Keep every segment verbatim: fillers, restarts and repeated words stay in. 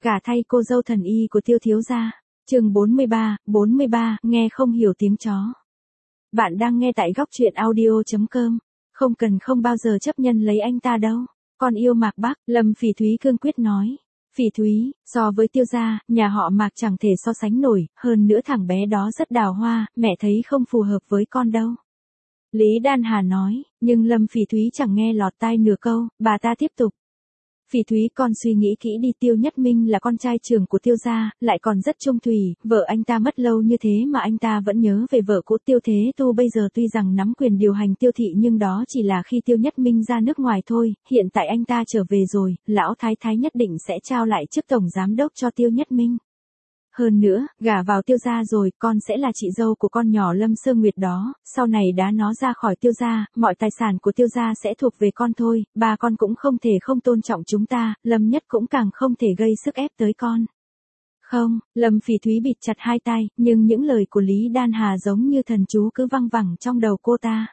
Gả thay cô dâu thần y của Tiêu thiếu gia. Chương bốn mươi ba, bốn mươi ba, nghe không hiểu tiếng chó. Bạn đang nghe tại góc truyện audio chấm com. Không cần không bao giờ chấp nhận lấy anh ta đâu. Con yêu Mạc Bắc, Lâm Phỉ Thúy cương quyết nói. Phỉ Thúy, so với Tiêu gia, nhà họ Mạc chẳng thể so sánh nổi, hơn nữa thằng bé đó rất đào hoa, mẹ thấy không phù hợp với con đâu. Lý Đan Hà nói, nhưng Lâm Phỉ Thúy chẳng nghe lọt tai nửa câu, bà ta tiếp tục. Phỉ Thúy, con suy nghĩ kỹ đi, Tiêu Nhất Minh là con trai trưởng của Tiêu gia, lại còn rất trung thủy, vợ anh ta mất lâu như thế mà anh ta vẫn nhớ về vợ cũ. Tiêu Thế Tu bây giờ tuy rằng nắm quyền điều hành Tiêu thị nhưng đó chỉ là khi Tiêu Nhất Minh ra nước ngoài thôi, hiện tại anh ta trở về rồi, lão thái thái nhất định sẽ trao lại chức tổng giám đốc cho Tiêu Nhất Minh. Hơn nữa, gả vào Tiêu gia rồi, con sẽ là chị dâu của con nhỏ Lâm Sơ Nguyệt đó, sau này đá nó ra khỏi Tiêu gia, mọi tài sản của Tiêu gia sẽ thuộc về con thôi, ba con cũng không thể không tôn trọng chúng ta, Lâm Nhất cũng càng không thể gây sức ép tới con. Không, Lâm Phỉ Thúy bịt chặt hai tai, nhưng những lời của Lý Đan Hà giống như thần chú cứ văng vẳng trong đầu cô ta.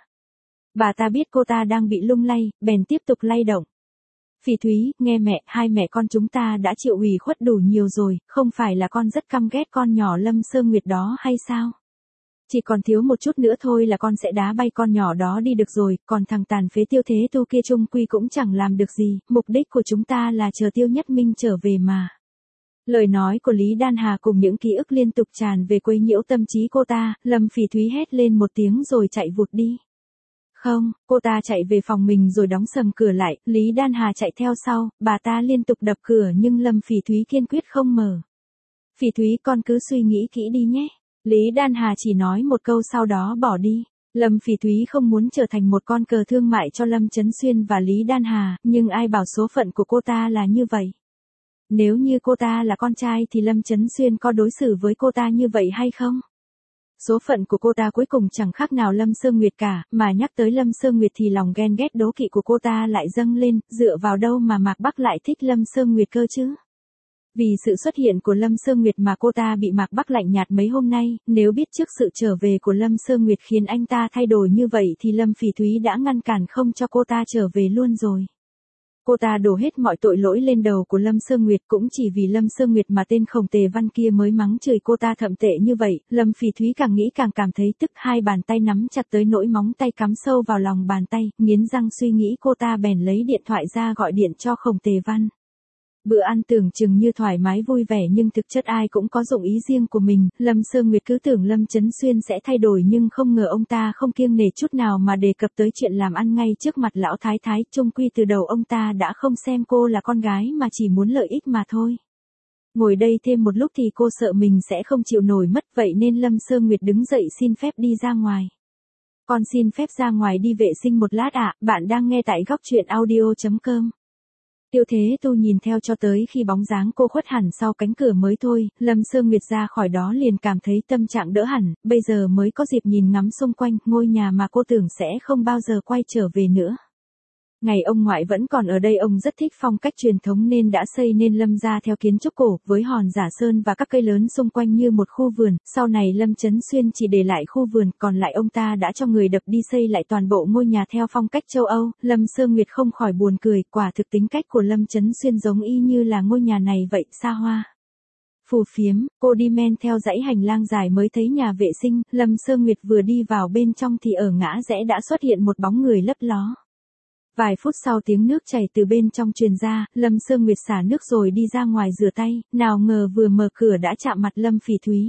Bà ta biết cô ta đang bị lung lay, bèn tiếp tục lay động. Phỉ Thúy, nghe mẹ, hai mẹ con chúng ta đã chịu ủy khuất đủ nhiều rồi, không phải là con rất căm ghét con nhỏ Lâm Sơ Nguyệt đó hay sao? Chỉ còn thiếu một chút nữa thôi là con sẽ đá bay con nhỏ đó đi được rồi, còn thằng tàn phế Tiêu Thế Tu kia chung quy cũng chẳng làm được gì, mục đích của chúng ta là chờ Tiêu Nhất Minh trở về mà. Lời nói của Lý Đan Hà cùng những ký ức liên tục tràn về quấy nhiễu tâm trí cô ta, Lâm Phỉ Thúy hét lên một tiếng rồi chạy vụt đi. Không, cô ta chạy về phòng mình rồi đóng sầm cửa lại, Lý Đan Hà chạy theo sau, bà ta liên tục đập cửa nhưng Lâm Phỉ Thúy kiên quyết không mở. Phỉ Thúy, con cứ suy nghĩ kỹ đi nhé. Lý Đan Hà chỉ nói một câu sau đó bỏ đi. Lâm Phỉ Thúy không muốn trở thành một con cờ thương mại cho Lâm Chấn Xuyên và Lý Đan Hà, nhưng ai bảo số phận của cô ta là như vậy. Nếu như cô ta là con trai thì Lâm Chấn Xuyên có đối xử với cô ta như vậy hay không? Số phận của cô ta cuối cùng chẳng khác nào Lâm Sơ Nguyệt cả, mà nhắc tới Lâm Sơ Nguyệt thì lòng ghen ghét đố kỵ của cô ta lại dâng lên, dựa vào đâu mà Mạc Bắc lại thích Lâm Sơ Nguyệt cơ chứ? Vì sự xuất hiện của Lâm Sơ Nguyệt mà cô ta bị Mạc Bắc lạnh nhạt mấy hôm nay, nếu biết trước sự trở về của Lâm Sơ Nguyệt khiến anh ta thay đổi như vậy thì Lâm Phỉ Thúy đã ngăn cản không cho cô ta trở về luôn rồi. Cô ta đổ hết mọi tội lỗi lên đầu của Lâm Sơ Nguyệt, cũng chỉ vì Lâm Sơ Nguyệt mà tên khổng tề văn kia mới mắng chửi cô ta thậm tệ như vậy. Lâm Phỉ Thúy càng nghĩ càng cảm thấy tức, hai bàn tay nắm chặt tới nỗi móng tay cắm sâu vào lòng bàn tay, nghiến răng suy nghĩ cô ta bèn lấy điện thoại ra gọi điện cho khổng tề văn. Bữa ăn tưởng chừng như thoải mái vui vẻ nhưng thực chất ai cũng có dụng ý riêng của mình, Lâm Sơ Nguyệt cứ tưởng Lâm Chấn Xuyên sẽ thay đổi nhưng không ngờ ông ta không kiêng nể chút nào mà đề cập tới chuyện làm ăn ngay trước mặt lão thái thái, chung quy từ đầu ông ta đã không xem cô là con gái mà chỉ muốn lợi ích mà thôi. Ngồi đây thêm một lúc thì cô sợ mình sẽ không chịu nổi mất, vậy nên Lâm Sơ Nguyệt đứng dậy xin phép đi ra ngoài. Con xin phép ra ngoài đi vệ sinh một lát ạ, bạn đang nghe tại góc truyện audio chấm com. Tiêu Thế Tu nhìn theo cho tới khi bóng dáng cô khuất hẳn sau cánh cửa mới thôi, Lâm Sơ Nguyệt ra khỏi đó liền cảm thấy tâm trạng đỡ hẳn, bây giờ mới có dịp nhìn ngắm xung quanh, ngôi nhà mà cô tưởng sẽ không bao giờ quay trở về nữa. Ngày ông ngoại vẫn còn ở đây, ông rất thích phong cách truyền thống nên đã xây nên Lâm gia theo kiến trúc cổ, với hòn giả sơn và các cây lớn xung quanh như một khu vườn. Sau này Lâm Chấn Xuyên chỉ để lại khu vườn, còn lại ông ta đã cho người đập đi xây lại toàn bộ ngôi nhà theo phong cách châu Âu. Lâm Sơ Nguyệt không khỏi buồn cười, quả thực tính cách của Lâm Chấn Xuyên giống y như là ngôi nhà này vậy, xa hoa. Phù phiếm, cô đi men theo dãy hành lang dài mới thấy nhà vệ sinh, Lâm Sơ Nguyệt vừa đi vào bên trong thì ở ngã rẽ đã xuất hiện một bóng người lấp ló. Vài phút sau tiếng nước chảy từ bên trong truyền ra, Lâm Sơ Nguyệt xả nước rồi đi ra ngoài rửa tay, nào ngờ vừa mở cửa đã chạm mặt Lâm Phỉ Thúy.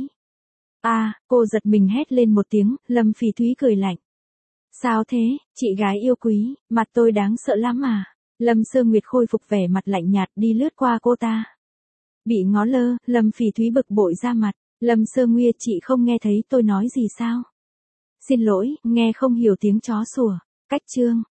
A, à, cô giật mình hét lên một tiếng, Lâm Phỉ Thúy cười lạnh. Sao thế, chị gái yêu quý, mặt tôi đáng sợ lắm à? Lâm Sơ Nguyệt khôi phục vẻ mặt lạnh nhạt đi lướt qua cô ta. Bị ngó lơ, Lâm Phỉ Thúy bực bội ra mặt, Lâm Sơ Nguyệt, chị không nghe thấy tôi nói gì sao? Xin lỗi, nghe không hiểu tiếng chó sủa. Cách chương